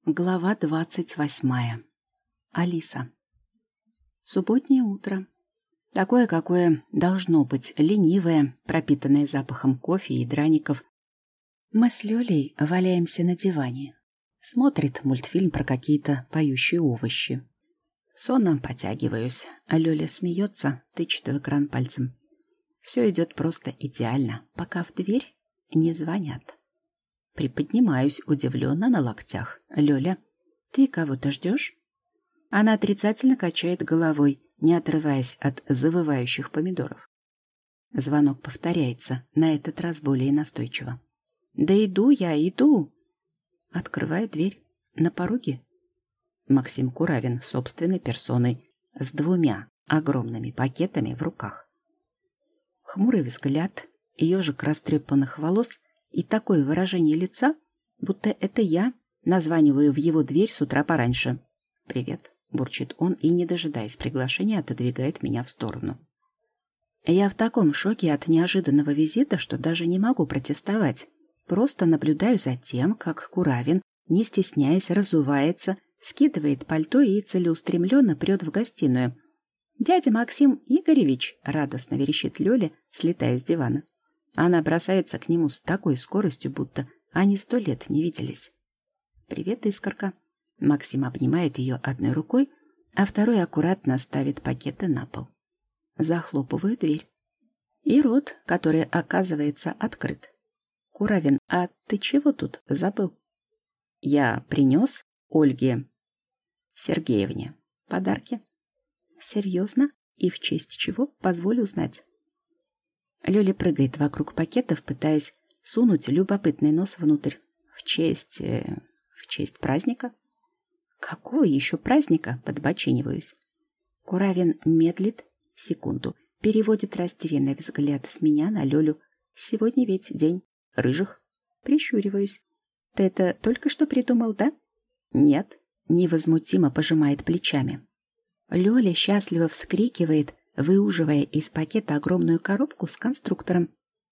Глава 28. Алиса. Субботнее утро. Такое, какое должно быть, ленивое, пропитанное запахом кофе и драников. Мы с Лёлей валяемся на диване. Смотрит мультфильм про какие-то поющие овощи. Сонно потягиваюсь, а Лёля смеется, тычет в экран пальцем. Все идет просто идеально, пока в дверь не звонят. Приподнимаюсь удивленно на локтях. «Лёля, ты кого-то ждешь?» Она отрицательно качает головой, не отрываясь от завывающих помидоров. Звонок повторяется, на этот раз более настойчиво. «Да иду я, иду!» Открываю дверь. На пороге Максим Куравин собственной персоной с 2 огромными пакетами в руках. Хмурый взгляд, ежик растрепанных волос и такое выражение лица, будто это я названиваю в его дверь с утра пораньше. «Привет», — бурчит он и, не дожидаясь приглашения, отодвигает меня в сторону. Я в таком шоке от неожиданного визита, что даже не могу протестовать. Просто наблюдаю за тем, как Куравин, не стесняясь, разувается, скидывает пальто и целеустремленно прет в гостиную. «Дядя Максим Игоревич!» — радостно верещит Лёля, слетая с дивана. Она бросается к нему с такой скоростью, будто они 100 лет не виделись. «Привет, Искорка!» Максим обнимает ее одной рукой, а второй аккуратно ставит пакеты на пол. Захлопываю дверь. И рот, который оказывается открыт. «Куравин, а ты чего тут забыл?» «Я принес Ольге Сергеевне подарки». «Серьезно? И в честь чего? Позволь узнать». Лёля прыгает вокруг пакетов, пытаясь сунуть любопытный нос внутрь. В честь праздника? Какого еще праздника? Подбочиниваюсь. Куравин медлит секунду, переводит растерянный взгляд с меня на Лёлю. Сегодня ведь день рыжих. Прищуриваюсь. Ты это только что придумал, да? Нет. Невозмутимо пожимает плечами. Лёля счастливо вскрикивает, выуживая из пакета огромную коробку с конструктором.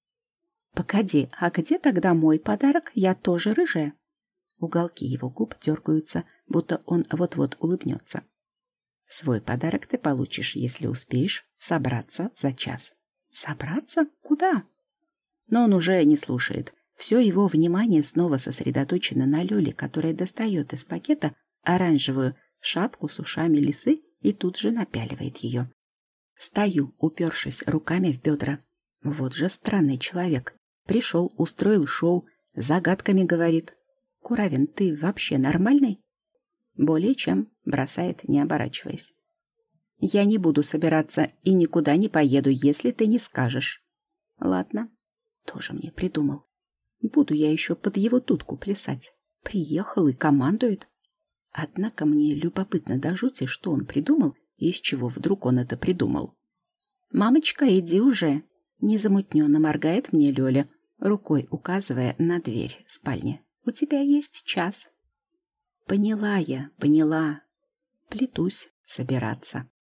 «Погоди, а где тогда мой подарок? Я тоже рыжая». Уголки его губ дергаются, будто он вот-вот улыбнется. «Свой подарок ты получишь, если успеешь собраться за час». «Собраться? Куда?» Но он уже не слушает. Все его внимание снова сосредоточено на Лёле, которая достает из пакета оранжевую шапку с ушами лисы и тут же напяливает ее. Стою, упершись руками в бедра. Вот же странный человек. Пришел, устроил шоу, загадками говорит. «Куравин, ты вообще нормальный?» «Более чем», — бросает, не оборачиваясь. «Я не буду собираться и никуда не поеду, если ты не скажешь». «Ладно, тоже мне придумал. Буду я еще под его дудку плясать. Приехал и командует». Однако мне любопытно до жути, что он придумал, и из чего вдруг он это придумал. «Мамочка, иди уже!» Незамутненно моргает мне Лёля, рукой указывая на дверь спальни. «У тебя есть час». Поняла я, поняла. Плетусь собираться.